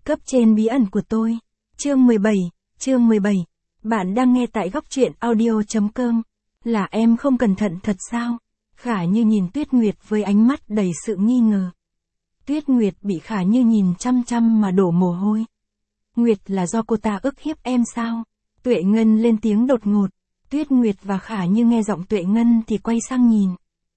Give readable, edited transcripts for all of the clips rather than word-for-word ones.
Cấp trên bí ẩn của tôi. Chương 17. Bạn đang nghe tại góc truyện audio.com. Là em không cẩn thận thật sao? Khả Như nhìn Tuyết Nguyệt với ánh mắt đầy sự nghi ngờ. Tuyết Nguyệt bị Khả Như nhìn chăm chăm mà đổ mồ hôi. Nguyệt, là do cô ta ức hiếp em sao? Tuệ Ngân lên tiếng đột ngột. Tuyết Nguyệt và Khả Như nghe giọng Tuệ Ngân thì quay sang nhìn.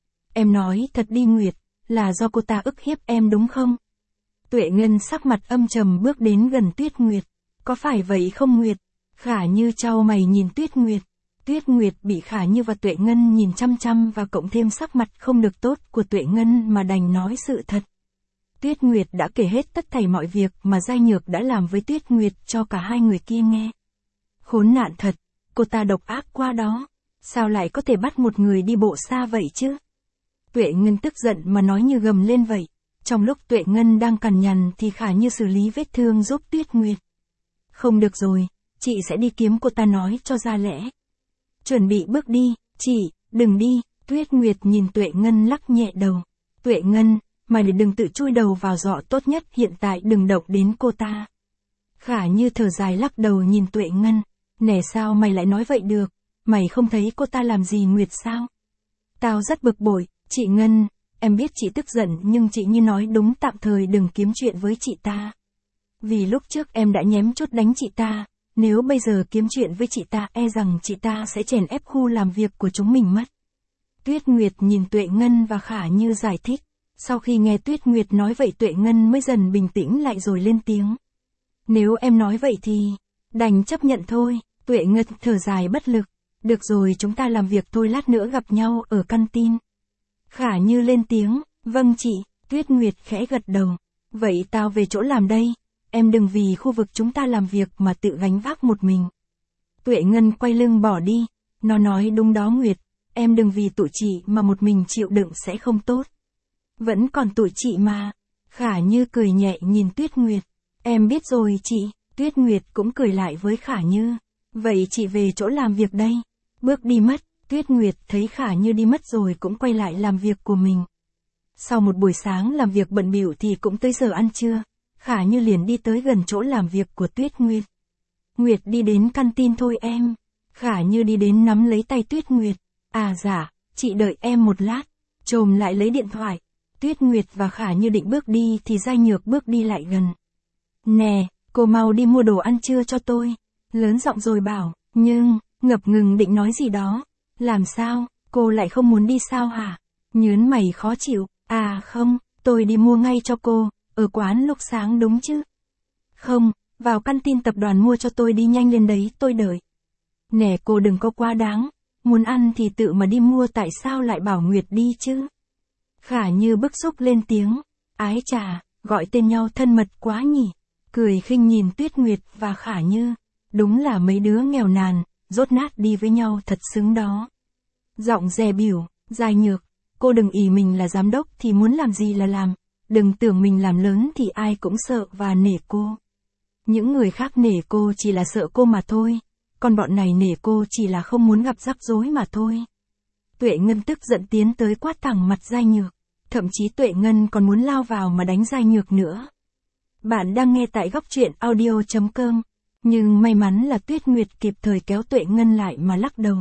Em nói thật đi Nguyệt, là do cô ta ức hiếp em đúng không? Tuệ Ngân sắc mặt âm trầm bước đến gần Tuyết Nguyệt. Có phải vậy không Nguyệt? Khả Như chau mày nhìn Tuyết Nguyệt. Tuyết Nguyệt bị Khả Như và Tuệ Ngân nhìn chăm chăm và cộng thêm sắc mặt không được tốt của Tuệ Ngân mà đành nói sự thật. Tuyết Nguyệt đã kể hết tất thảy mọi việc mà Giai Nhược đã làm với Tuyết Nguyệt cho cả hai người kia nghe. Khốn nạn thật, cô ta độc ác quá đó. Sao lại có thể bắt một người đi bộ xa vậy chứ? Tuệ Ngân tức giận mà nói như gầm lên vậy. Trong lúc Tuệ Ngân đang cằn nhằn thì Khả Như xử lý vết thương giúp Tuyết Nguyệt. Không được rồi, chị sẽ đi kiếm cô ta nói cho ra lẽ. Chuẩn bị bước đi, chị, đừng đi. Tuyết Nguyệt nhìn Tuệ Ngân lắc nhẹ đầu. Tuệ Ngân, mày đừng tự chui đầu vào giỏ, tốt nhất hiện tại đừng động đến cô ta. Khả Như thở dài lắc đầu nhìn Tuệ Ngân. Nè, sao mày lại nói vậy được? Mày không thấy cô ta làm gì Nguyệt sao? Tao rất bực bội, chị Ngân, em biết chị tức giận nhưng chị như nói đúng, tạm thời đừng kiếm chuyện với chị ta. Vì lúc trước em đã nhém chốt đánh chị ta, nếu bây giờ kiếm chuyện với chị ta e rằng chị ta sẽ chèn ép khu làm việc của chúng mình mất. Tuyết Nguyệt nhìn Tuệ Ngân và Khả Như giải thích. Sau khi nghe Tuyết Nguyệt nói vậy Tuệ Ngân mới dần bình tĩnh lại rồi lên tiếng. Nếu em nói vậy thì, đành chấp nhận thôi. Tuệ Ngân thở dài bất lực. Được rồi, chúng ta làm việc thôi, lát nữa gặp nhau ở căn tin. Khả Như lên tiếng. Vâng chị. Tuyết Nguyệt khẽ gật đầu. Vậy tao về chỗ làm đây. Em đừng vì khu vực chúng ta làm việc mà tự gánh vác một mình. Tuệ Ngân quay lưng bỏ đi. Nó nói đúng đó Nguyệt. Em đừng vì tụi chị mà một mình chịu đựng sẽ không tốt. Vẫn còn tụi chị mà. Khả Như cười nhẹ nhìn Tuyết Nguyệt. Em biết rồi chị. Tuyết Nguyệt cũng cười lại với Khả Như. Vậy chị về chỗ làm việc đây. Bước đi mất. Tuyết Nguyệt thấy Khả Như đi mất rồi cũng quay lại làm việc của mình. Sau một buổi sáng làm việc bận bịu thì cũng tới giờ ăn trưa. Khả Như liền đi tới gần chỗ làm việc của Tuyết Nguyệt. Nguyệt, đi đến căn tin thôi em. Khả Như đi đến nắm lấy tay Tuyết Nguyệt. À dạ, chị đợi em một lát. Chồm lại lấy điện thoại. Tuyết Nguyệt và Khả Như định bước đi thì Giai Nhược bước đi lại gần. Nè, cô mau đi mua đồ ăn trưa cho tôi. Lớn giọng rồi bảo, nhưng, ngập ngừng định nói gì đó. Làm sao, cô lại không muốn đi sao hả? Nhớn mày khó chịu. À không, tôi đi mua ngay cho cô, ở quán lúc sáng đúng chứ? Không, vào căn tin tập đoàn mua cho tôi đi, nhanh lên đấy, tôi đợi. Nè cô đừng có quá đáng, muốn ăn thì tự mà đi mua, tại sao lại bảo Nguyệt đi chứ? Khả Như bức xúc lên tiếng. Ái chà, gọi tên nhau thân mật quá nhỉ? Cười khinh nhìn Tuyết Nguyệt và Khả Như. Đúng là mấy đứa nghèo nàn, dốt nát đi với nhau thật xứng đó. Giọng dè bỉu. Giai Nhược, cô đừng ỷ mình là giám đốc thì muốn làm gì là làm. Đừng tưởng mình làm lớn thì ai cũng sợ và nể cô. Những người khác nể cô chỉ là sợ cô mà thôi. Còn bọn này nể cô chỉ là không muốn gặp rắc rối mà thôi. Tuệ Ngân tức giận tiến tới quát thẳng mặt Giai Nhược. Thậm chí Tuệ Ngân còn muốn lao vào mà đánh Giai Nhược nữa. Bạn đang nghe tại góc truyện audio.com. Nhưng may mắn là Tuyết Nguyệt kịp thời kéo Tuệ Ngân lại mà lắc đầu.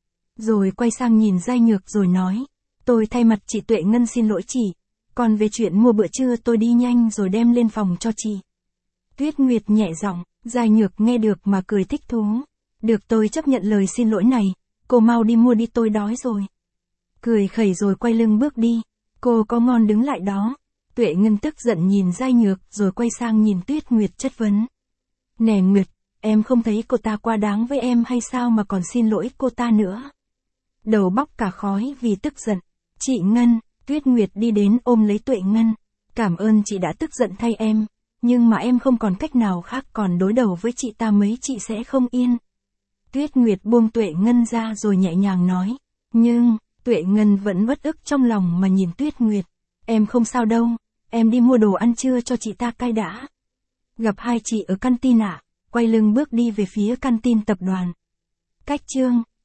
Rồi quay sang nhìn Giai Nhược rồi nói. Tôi thay mặt chị Tuệ Ngân xin lỗi chị. Còn về chuyện mua bữa trưa tôi đi nhanh rồi đem lên phòng cho chị. Tuyết Nguyệt nhẹ giọng. Giai Nhược nghe được mà cười thích thú. Được, tôi chấp nhận lời xin lỗi này. Cô mau đi mua đi, tôi đói rồi. Cười khẩy rồi quay lưng bước đi. Cô có ngon đứng lại đó. Tuệ Ngân tức giận nhìn Giai Nhược rồi quay sang nhìn Tuyết Nguyệt chất vấn. Nè Nguyệt, em không thấy cô ta quá đáng với em hay sao mà còn xin lỗi cô ta nữa? Đầu bóc cả khói vì tức giận. Chị Ngân, Tuyết Nguyệt đi đến ôm lấy Tuệ Ngân. Cảm ơn chị đã tức giận thay em. Nhưng mà em không còn cách nào khác, còn đối đầu với chị ta mấy chị sẽ không yên. Tuyết Nguyệt buông Tuệ Ngân ra rồi nhẹ nhàng nói. Nhưng, Tuệ Ngân vẫn uất ức trong lòng mà nhìn Tuyết Nguyệt. Em không sao đâu, em đi mua đồ ăn trưa cho chị ta cai đã. Gặp hai chị ở căn tin ạ. Quay lưng bước đi về phía căn tin tập đoàn. Cách chương